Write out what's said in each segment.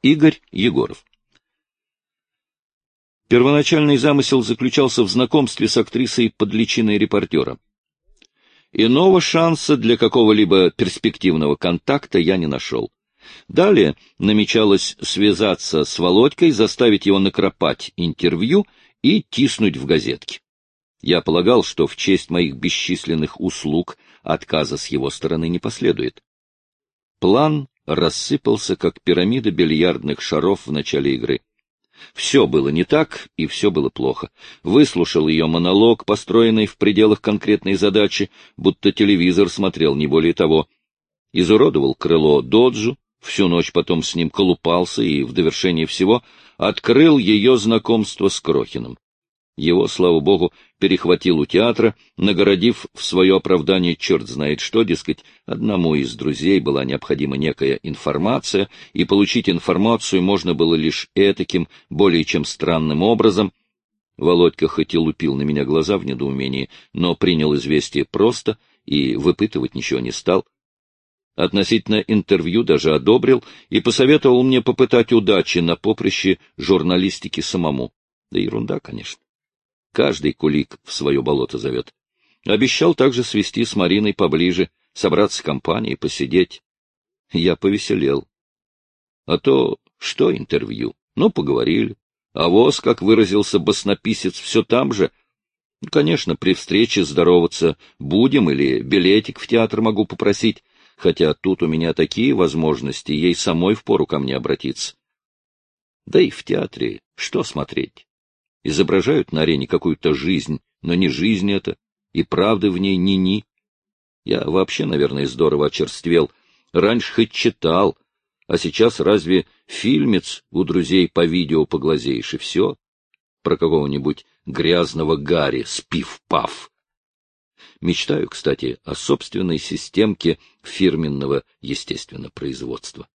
Игорь Егоров. Первоначальный замысел заключался в знакомстве с актрисой под личиной репортера. Иного шанса для какого-либо перспективного контакта я не нашел. Далее намечалось связаться с Володькой, заставить его накропать интервью и тиснуть в газетки. Я полагал, что в честь моих бесчисленных услуг отказа с его стороны не последует. План рассыпался, как пирамида бильярдных шаров в начале игры. Все было не так, и все было плохо. Выслушал ее монолог, построенный в пределах конкретной задачи, будто телевизор смотрел, не более того. Изуродовал крыло Доджу, всю ночь потом с ним колупался и, в довершение всего, открыл ее знакомство с Крохиным. Его, слава богу, перехватил у театра, нагородив в свое оправдание черт знает что, дескать, одному из друзей была необходима некая информация, и получить информацию можно было лишь этаким, более чем странным образом. Володька хоть и лупил на меня глаза в недоумении, но принял известие просто и выпытывать ничего не стал. Относительно интервью даже одобрил и посоветовал мне попытать удачи на поприще журналистики самому. Да ерунда, конечно. Каждый кулик в свое болото зовет. Обещал также свести с Мариной поближе, собраться компанией, посидеть. Я повеселел. А то что интервью? Ну, поговорили. А воз, как выразился баснописец, все там же. Конечно, при встрече здороваться будем или билетик в театр могу попросить, хотя тут у меня такие возможности, ей самой впору ко мне обратиться. Да и в театре что смотреть? Изображают на арене какую-то жизнь, но не жизнь это, и правды в ней ни-ни. Я вообще, наверное, здорово очерствел. Раньше хоть читал, а сейчас разве фильмец у друзей по видео поглазеешь, и все? Про какого-нибудь грязного Гарри с пиф-паф. Мечтаю, кстати, о собственной системке фирменного, естественно, производства.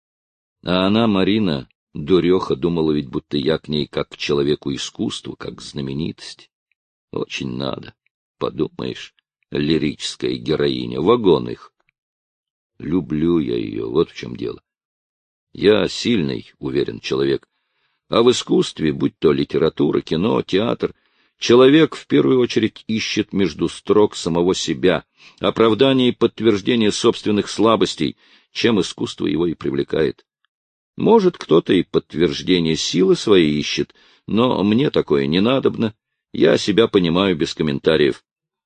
А она, Марина, дуреха, думала ведь, будто я к ней как к человеку искусства, как к знаменитости. Очень надо, подумаешь, лирическая героиня, вагон их. Люблю я ее, вот в чем дело. Я сильный, уверен, человек, а в искусстве, будь то литература, кино, театр, человек в первую очередь ищет между строк самого себя, оправдание и подтверждение собственных слабостей, чем искусство его и привлекает. Может, кто-то и подтверждение силы своей ищет, но мне такое не надобно, я себя понимаю без комментариев.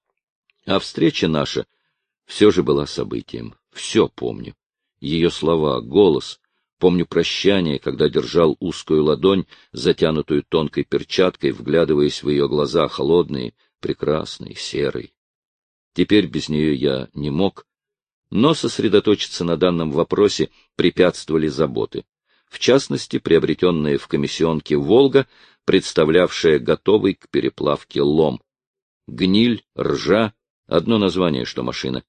А встреча наша все же была событием, все помню. Ее слова, голос, помню прощание, когда держал узкую ладонь, затянутую тонкой перчаткой, вглядываясь в ее глаза, холодные, прекрасные, серые. Теперь без нее я не мог, но сосредоточиться на данном вопросе препятствовали заботы. В частности, приобретенная в комиссионке «Волга», представлявшая готовый к переплавке лом. Гниль, ржа — одно название, что машина.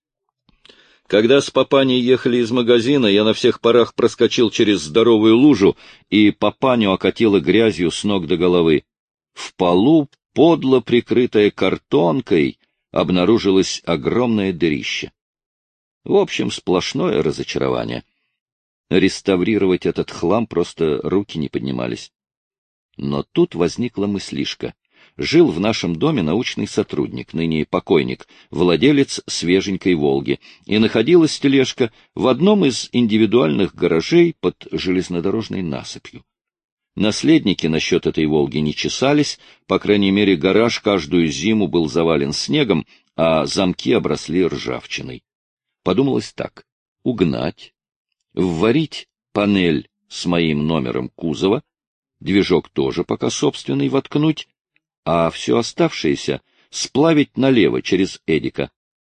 Когда с папаней ехали из магазина, я на всех парах проскочил через здоровую лужу, и папаню окатило грязью с ног до головы. В полу, подло прикрытая картонкой, обнаружилось огромное дырище. В общем, сплошное разочарование. Реставрировать этот хлам просто руки не поднимались. Но тут возникла мыслишка. Жил в нашем доме научный сотрудник, ныне покойник, владелец свеженькой «Волги», и находилась тележка в одном из индивидуальных гаражей под железнодорожной насыпью. Наследники насчет этой «Волги» не чесались, по крайней мере, гараж каждую зиму был завален снегом, а замки обросли ржавчиной. Подумалось так: угнать, вварить панель с моим номером кузова, движок тоже пока собственный воткнуть, а все оставшееся сплавить налево через Эдика.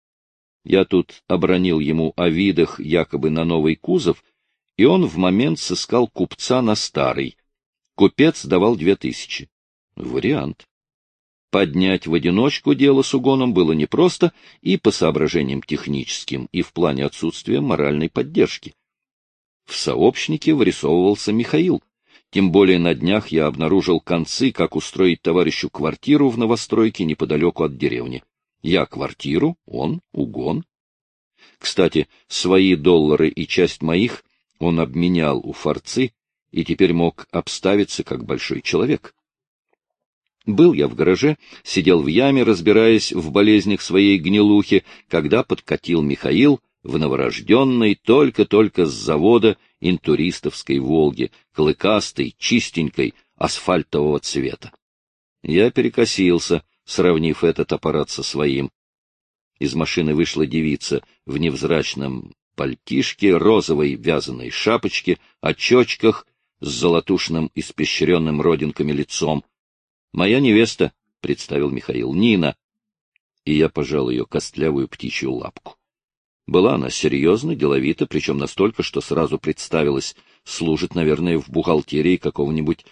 Я тут обронил ему о видах якобы на новый кузов, и он в момент сыскал купца на старый. Купец давал 2000. Вариант. Поднять в одиночку дело с угоном было непросто и по соображениям техническим, и в плане отсутствия моральной поддержки. В сообщнике вырисовывался Михаил. Тем более на днях я обнаружил концы, как устроить товарищу квартиру в новостройке неподалеку от деревни. Я квартиру, он угон. Кстати, свои доллары и часть моих он обменял у форцы и теперь мог обставиться как большой человек. Был я в гараже, сидел в яме, разбираясь в болезнях своей гнилухи, когда подкатил Михаил в новорожденной, только-только с завода интуристовской «Волге», клыкастой, чистенькой, асфальтового цвета. Я перекосился, сравнив этот аппарат со своим. Из машины вышла девица в невзрачном пальтишке, розовой вязаной шапочке, очочках с золотушным испещренным родинками лицом. «Моя невеста», — представил Михаил, — «Нина». И я пожал ее костлявую птичью лапку. Была она серьезна, деловита, причем настолько, что сразу представилась, служит, наверное, в бухгалтерии какого-нибудь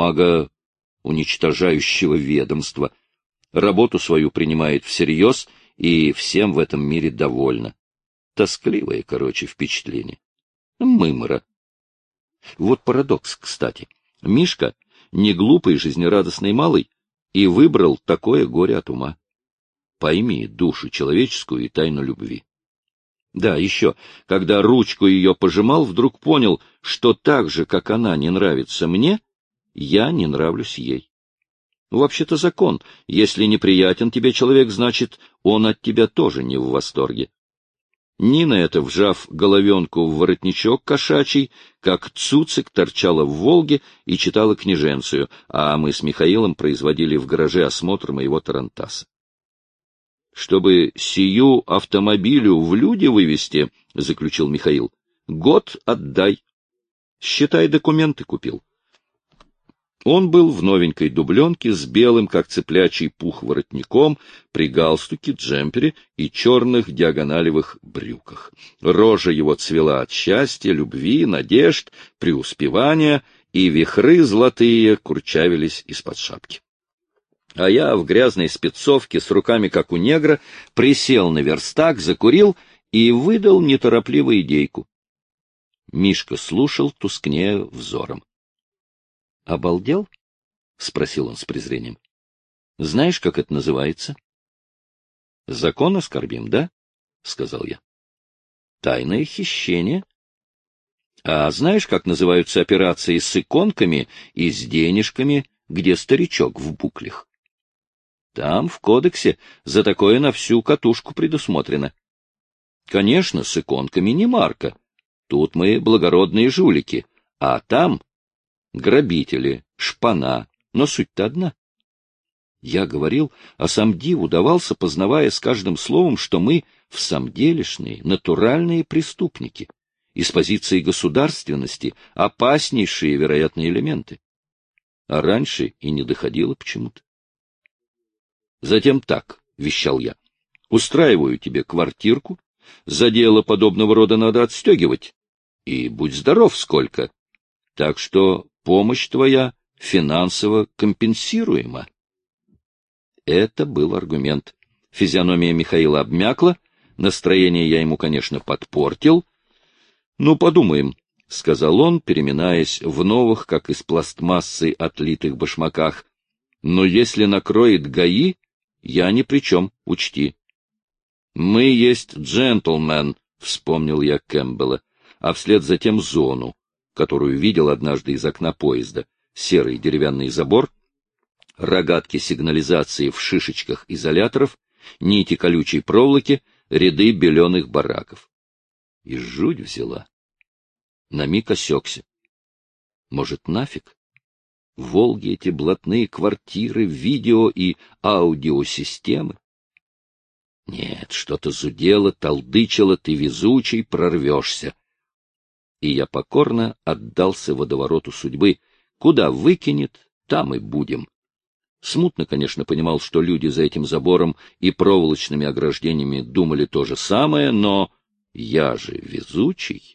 бумагоуничтожающего ведомства. Работу свою принимает всерьез и всем в этом мире довольна. Тоскливое, короче, впечатление. Мымра. Вот парадокс, кстати. Мишка не глупый, жизнерадостный малый, и выбрал такое горе от ума. Пойми душу человеческую и тайну любви. Да, еще, когда ручку ее пожимал, вдруг понял, что так же, как она не нравится мне, я не нравлюсь ей. Вообще-то закон. Если неприятен тебе человек, значит, он от тебя тоже не в восторге. Нина эта, вжав головенку в воротничок кошачий, как цуцик торчала в «Волге» и читала книженцию, а мы с Михаилом производили в гараже осмотр моего тарантаса. «Чтобы сию автомобилю в люди вывести, — заключил Михаил, — год отдай. Считай, документы купил». Он был в новенькой дубленке с белым, как цыплячий пух, воротником, при галстуке, джемпере и черных диагоналевых брюках. Рожа его цвела от счастья, любви, надежд, преуспевания, и вихры золотые курчавились из-под шапки. А я в грязной спецовке с руками, как у негра, присел на верстак, закурил и выдал неторопливо идейку. Мишка слушал, тускнея взором. «Обалдел?» — спросил он с презрением. «Знаешь, как это называется?» «Закон оскорбим, да?» — сказал я. «Тайное хищение. А знаешь, как называются операции с иконками и с денежками, где старичок в буклях? Там, в кодексе, за такое на всю катушку предусмотрено. Конечно, с иконками не марка. Тут мы благородные жулики, а там грабители, шпана, но суть-то одна. Я говорил, а сам диву давался, познавая с каждым словом, что мы всамделишные, натуральные преступники, и с позиции государственности опаснейшие, вероятные элементы. А раньше и не доходило почему-то. Затем так, — вещал я, — устраиваю тебе квартирку, за дело подобного рода надо отстегивать, и будь здоров сколько. Так что помощь твоя финансово компенсируема. Это был аргумент. Физиономия Михаила обмякла, настроение я ему, конечно, подпортил. — Ну, подумаем, — сказал он, переминаясь в новых, как из пластмассы, отлитых башмаках. — Но если накроет ГАИ, я ни при чем, учти. — Мы есть джентльмен, — вспомнил я Кэмпбелла, а вслед за тем зону, которую видел однажды из окна поезда, серый деревянный забор, рогатки сигнализации в шишечках изоляторов, нити колючей проволоки, ряды беленых бараков. И жуть взяла. На миг осекся. Может, нафиг? Волги эти блатные квартиры, видео и аудиосистемы? Нет, что-то зудело, толдычило, ты везучий, прорвешься. И я покорно отдался водовороту судьбы. Куда выкинет, там и будем. Смутно, конечно, понимал, что люди за этим забором и проволочными ограждениями думали то же самое, но я же везучий.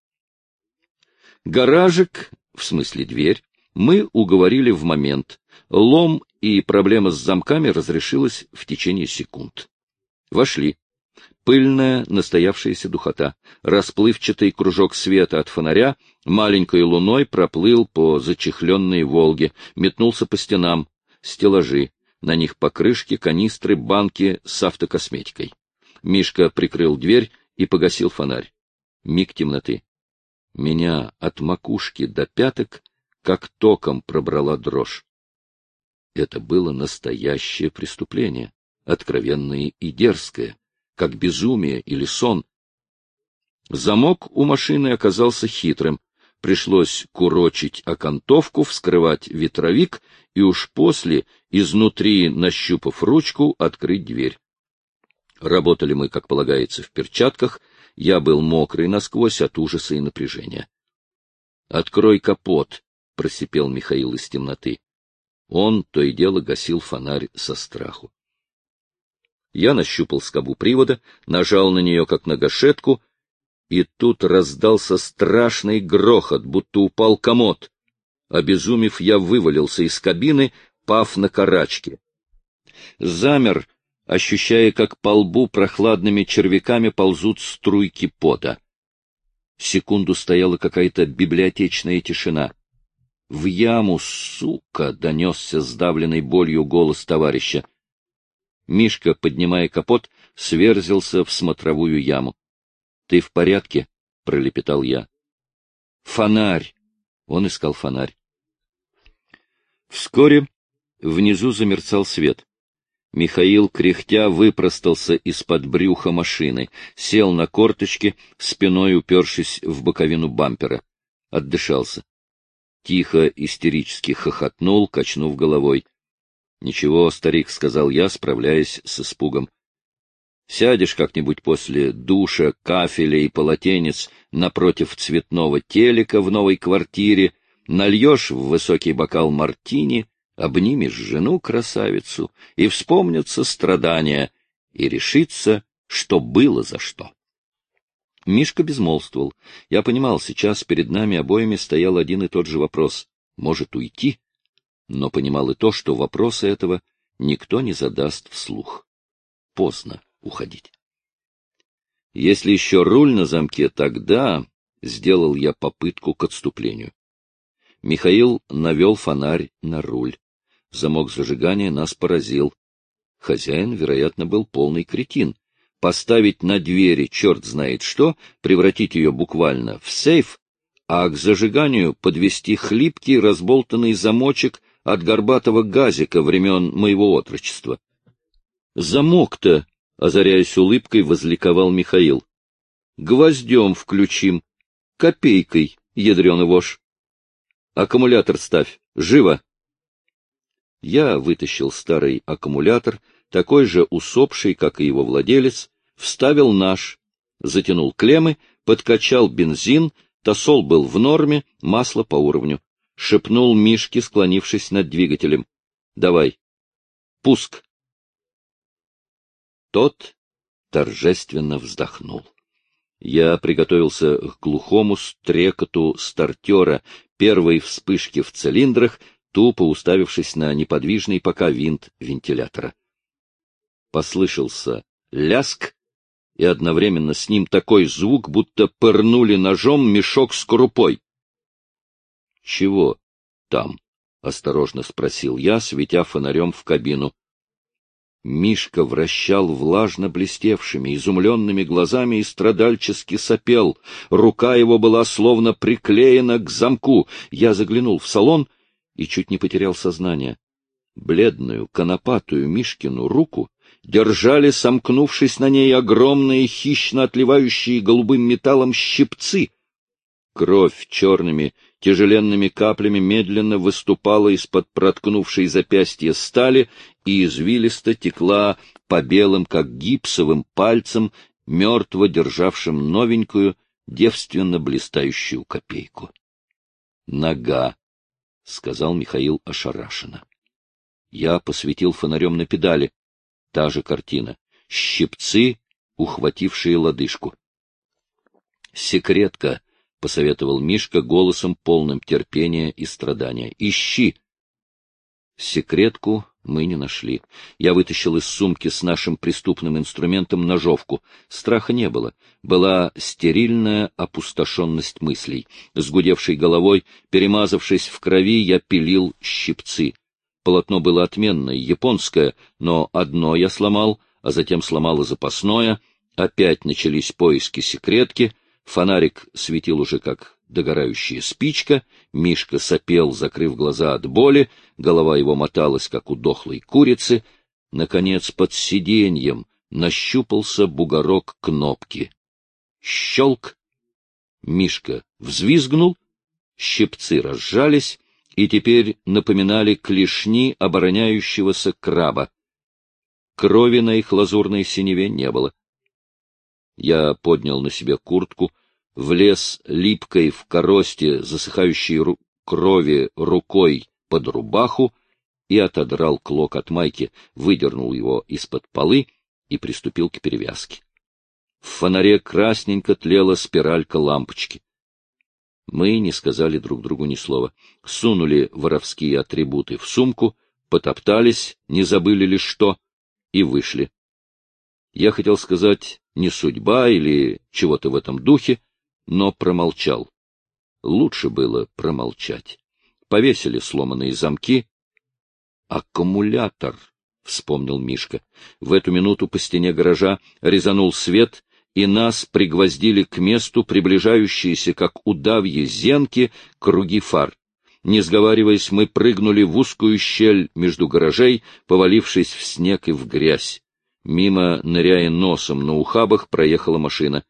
Гаражик, в смысле дверь, мы уговорили в момент. Лом и проблема с замками разрешилась в течение секунд. Вошли. Пыльная, настоявшаяся духота. Расплывчатый кружок света от фонаря маленькой луной проплыл по зачехленной «Волге», метнулся по стенам, стеллажи, на них покрышки, канистры, банки с автокосметикой. Мишка прикрыл дверь и погасил фонарь. Миг темноты. Меня от макушки до пяток как током пробрала дрожь. Это было настоящее преступление, откровенное и дерзкое, как безумие или сон. Замок у машины оказался хитрым. Пришлось курочить окантовку, вскрывать ветровик и уж после, изнутри нащупав ручку, открыть дверь. Работали мы, как полагается, в перчатках. Я был мокрый насквозь от ужаса и напряжения. — Открой капот, — просипел Михаил из темноты. Он то и дело гасил фонарь со страху. Я нащупал скобу привода, нажал на нее, как на гашетку, и тут раздался страшный грохот, будто упал комод. Обезумев, я вывалился из кабины, пав на карачки. Замер, ощущая, как по лбу прохладными червяками ползут струйки пота. Секунду стояла какая-то библиотечная тишина. В яму, сука! — донесся сдавленной болью голос товарища. Мишка, поднимая капот, сверзился в смотровую яму. — Ты в порядке? — пролепетал я. — Фонарь! — он искал фонарь. Вскоре внизу замерцал свет. Михаил, кряхтя, выпростался из-под брюха машины, сел на корточки, спиной упершись в боковину бампера. Отдышался. Тихо, истерически хохотнул, качнув головой. — Ничего, старик, — сказал я, справляясь с испугом. — Сядешь как-нибудь после душа, кафеля и полотенец напротив цветного телека в новой квартире, нальешь в высокий бокал мартини, обнимешь жену-красавицу, и вспомнятся страдания, и решится, что было за что. Мишка безмолвствовал. Я понимал, сейчас перед нами обоими стоял один и тот же вопрос — может уйти? Но понимал и то, что вопроса этого никто не задаст вслух. Поздно уходить. Если еще руль на замке, тогда сделал я попытку к отступлению. Михаил навел фонарь на руль. Замок зажигания нас поразил. Хозяин, вероятно, был полный кретин. Поставить на двери черт знает что, превратить ее буквально в сейф, а к зажиганию подвести хлипкий разболтанный замочек от горбатого газика времен моего отрочества. Замок-то, озаряясь улыбкой, возликовал Михаил. Гвоздем включим, копейкой, ядреный вошь. Аккумулятор ставь, живо! Я вытащил старый аккумулятор, такой же усопший, как и его владелец, вставил наш, затянул клеммы, подкачал бензин, тосол был в норме, масло по уровню. Шепнул Мишке, склонившись над двигателем. — Давай. Пуск. Тот торжественно вздохнул. Я приготовился к глухому стрекоту стартера, первой вспышки в цилиндрах, тупо уставившись на неподвижный пока винт вентилятора. Послышался ляск, и одновременно с ним такой звук, будто пырнули ножом мешок с крупой. — Чего там? — осторожно спросил я, светя фонарем в кабину. Мишка вращал влажно блестевшими, изумленными глазами и страдальчески сопел. Рука его была словно приклеена к замку. Я заглянул в салон и чуть не потерял сознание. Бледную, конопатую Мишкину руку держали, сомкнувшись на ней, огромные, хищно отливающие голубым металлом щипцы. Кровь черными, тяжеленными каплями медленно выступала из-под проткнувшей запястья стали и извилисто текла по белым, как гипсовым пальцам, мертво державшим новенькую, девственно блистающую копейку. — Нога, — сказал Михаил ошарашенно. Я посветил фонарем на педали. Та же картина. Щипцы, ухватившие лодыжку. — Секретка, — посоветовал Мишка голосом, полным терпения и страдания. — Ищи. Секретку мы не нашли. Я вытащил из сумки с нашим преступным инструментом ножовку. Страха не было. Была стерильная опустошенность мыслей. С гудевшей головой, перемазавшись в крови, я пилил щипцы. Полотно было отменное, японское, но одно я сломал, а затем сломал и запасное. Опять начались поиски секретки. Фонарик светил уже как догорающая спичка, Мишка сопел, закрыв глаза от боли, голова его моталась, как у дохлой курицы. Наконец, под сиденьем нащупался бугорок кнопки. Щелк! Мишка взвизгнул, щипцы разжались и теперь напоминали клешни обороняющегося краба. Крови на их лазурной синеве не было. Я поднял на себя куртку, влез липкой в коросте засыхающей крови рукой под рубаху и отодрал клок от майки, выдернул его из-под полы и приступил к перевязке. В фонаре красненько тлела спиралька лампочки. Мы не сказали друг другу ни слова. Сунули воровские атрибуты в сумку, потоптались, не забыли ли что, и вышли. Я хотел сказать «не судьба» или чего-то в этом духе, но промолчал. Лучше было промолчать. Повесили сломанные замки. «Аккумулятор», — вспомнил Мишка. В эту минуту по стене гаража резанул свет, и нас пригвоздили к месту приближающиеся, как удавьи зенки, круги фар. Не сговариваясь, мы прыгнули в узкую щель между гаражей, повалившись в снег и в грязь. Мимо, ныряя носом на ухабах, проехала машина.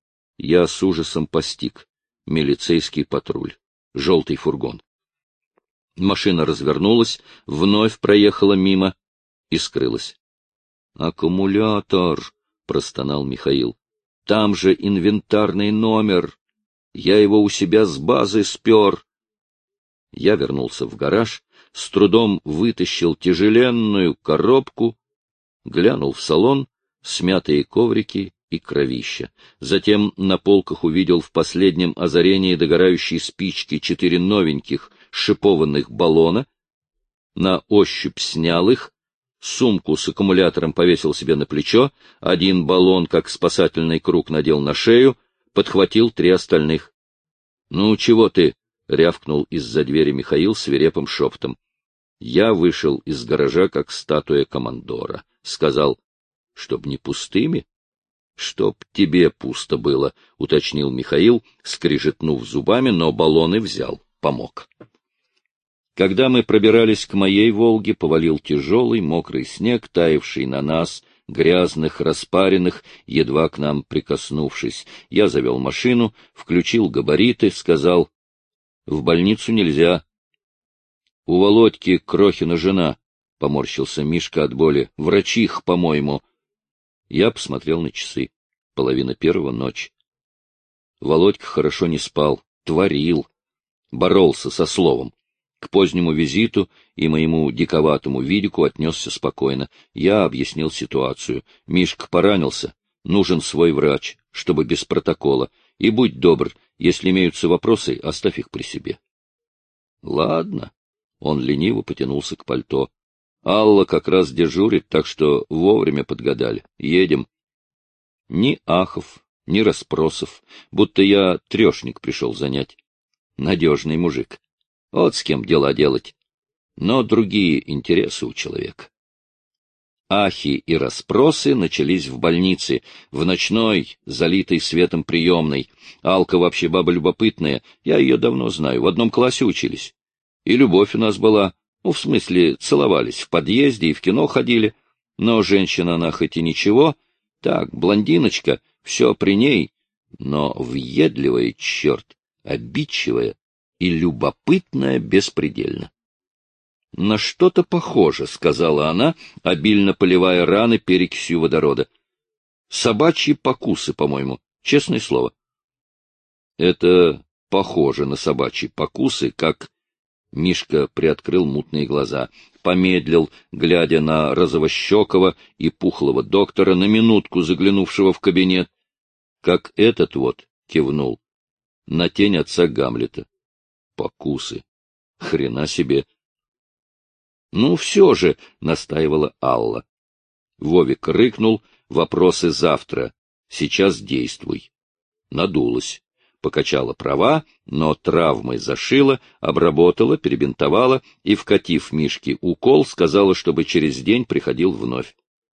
Я с ужасом постиг. Милицейский патруль. Желтый фургон. Машина развернулась, вновь проехала мимо и скрылась. «Аккумулятор!» — простонал Михаил. «Там же инвентарный номер. Я его у себя с базы спер». Я вернулся в гараж, с трудом вытащил тяжеленную коробку, глянул в салон, смятые коврики и кровища. Затем на полках увидел в последнем озарении догорающей спички 4 новеньких шипованных баллона, на ощупь снял их, сумку с аккумулятором повесил себе на плечо, один баллон, как спасательный круг, надел на шею, подхватил 3 остальных. — Ну, чего ты? — рявкнул из-за двери Михаил свирепым шепотом. Я вышел из гаража, как статуя командора. Сказал: — Чтоб не пустыми? — Чтоб тебе пусто было, — уточнил Михаил, скрежетнув зубами, но баллоны взял, помог. Когда мы пробирались к моей «Волге», повалил тяжелый мокрый снег, таявший на нас, грязных, распаренных, едва к нам прикоснувшись. Я завел машину, включил габариты, сказал: — В больницу нельзя. — У Володьки Крохина жена, — поморщился Мишка от боли. — Врачих, по-моему. Я посмотрел на часы. 1:30 ночи. Володька хорошо не спал, творил, боролся со словом. К позднему визиту и моему диковатому видику отнесся спокойно. Я объяснил ситуацию. Мишка поранился. Нужен свой врач, чтобы без протокола. И будь добр, если имеются вопросы, оставь их при себе. — Ладно. Он лениво потянулся к пальто. Алла как раз дежурит, так что вовремя подгадали. Едем. Ни ахов, ни расспросов, будто я трешник пришел занять. Надежный мужик. Вот с кем дела делать. Но другие интересы у человека. Ахи и расспросы начались в больнице, в ночной, залитой светом приемной. Алка вообще баба любопытная, я ее давно знаю, в одном классе учились. И любовь у нас была, в смысле целовались, в подъезде и в кино ходили. Но женщина она хоть и ничего, так, блондиночка, все при ней, но въедливая, черт, обидчивая и любопытная беспредельно. — На что-то похоже, — сказала она, обильно поливая раны перекисью водорода. — Собачьи покусы, по-моему, честное слово. — Это похоже на собачьи покусы, как... Мишка приоткрыл мутные глаза, помедлил, глядя на розовощекого и пухлого доктора, на минутку заглянувшего в кабинет. Как этот вот кивнул на тень отца Гамлета. Покусы. Хрена себе. — Ну, все же, — настаивала Алла. Вовик рыкнул: — Вопросы завтра. Сейчас действуй. Надулась. Покачала права, но травмой зашила, обработала, перебинтовала и, вкатив Мишке укол, сказала, чтобы через день приходил вновь.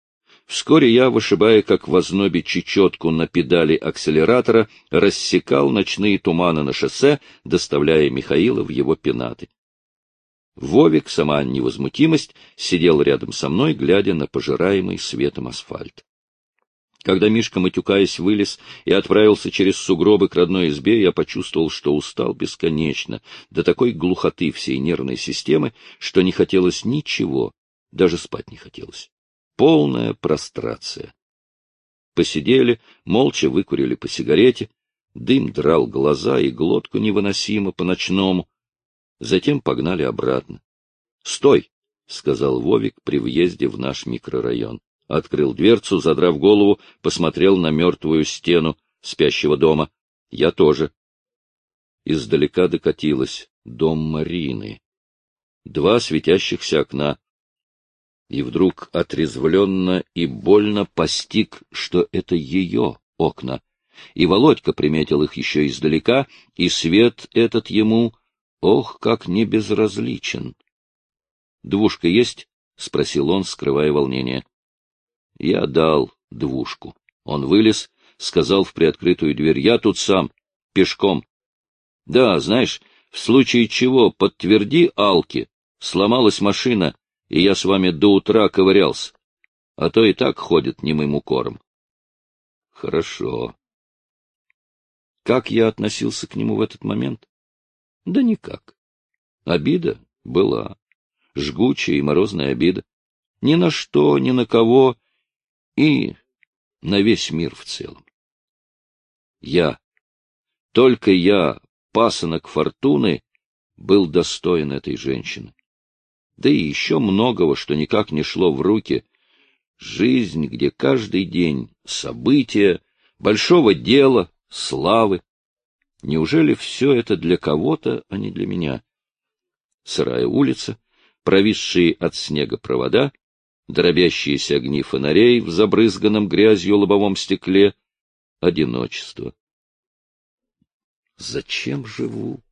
Вскоре я, вышибая как в ознобе чечетку на педали акселератора, рассекал ночные туманы на шоссе, доставляя Михаила в его пенаты. Вовик, сама невозмутимость, сидел рядом со мной, глядя на пожираемый светом асфальт. Когда Мишка, матюкаясь, вылез и отправился через сугробы к родной избе, я почувствовал, что устал бесконечно, до такой глухоты всей нервной системы, что не хотелось ничего, даже спать не хотелось. Полная прострация. Посидели, молча выкурили по сигарете, дым драл глаза и глотку невыносимо по-ночному. Затем погнали обратно. — Стой! — сказал Вовик при въезде в наш микрорайон. Открыл дверцу, задрав голову, посмотрел на мертвую стену спящего дома. Я тоже. Издалека докатилось. Дом Марины. 2 светящихся окна. И вдруг отрезвленно и больно постиг, что это ее окна. И Володька приметил их еще издалека, и свет этот ему, ох, как не безразличен. — Двушка есть? — спросил он, скрывая волнение. Я дал 2. Он вылез, сказал в приоткрытую дверь: я тут сам, пешком. Да, знаешь, в случае чего подтверди Алке, сломалась машина, и я с вами до утра ковырялся, а то и так ходит немым укором. Хорошо. Как я относился к нему в этот момент? Да никак. Обида была, жгучая и морозная обида. Ни на что, ни на кого и на весь мир в целом. Только я, пасынок Фортуны, был достоин этой женщины. Да и еще многого, что никак не шло в руки. Жизнь, где каждый день события, большого дела, славы. Неужели все это для кого-то, а не для меня? Сырая улица, провисшие от снега провода, дробящиеся огни фонарей в забрызганном грязью лобовом стекле, одиночество. Зачем живу?